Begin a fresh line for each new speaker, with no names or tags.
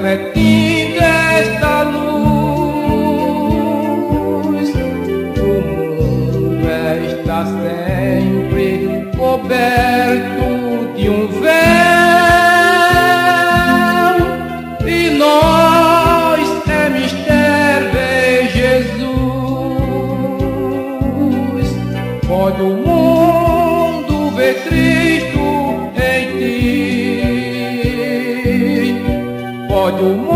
refletindo esta luz. O mundo está sempre coberto de um véu, e nós é mistério em Jesus. Pode o mundo ver Cristo em ti, pode o mundo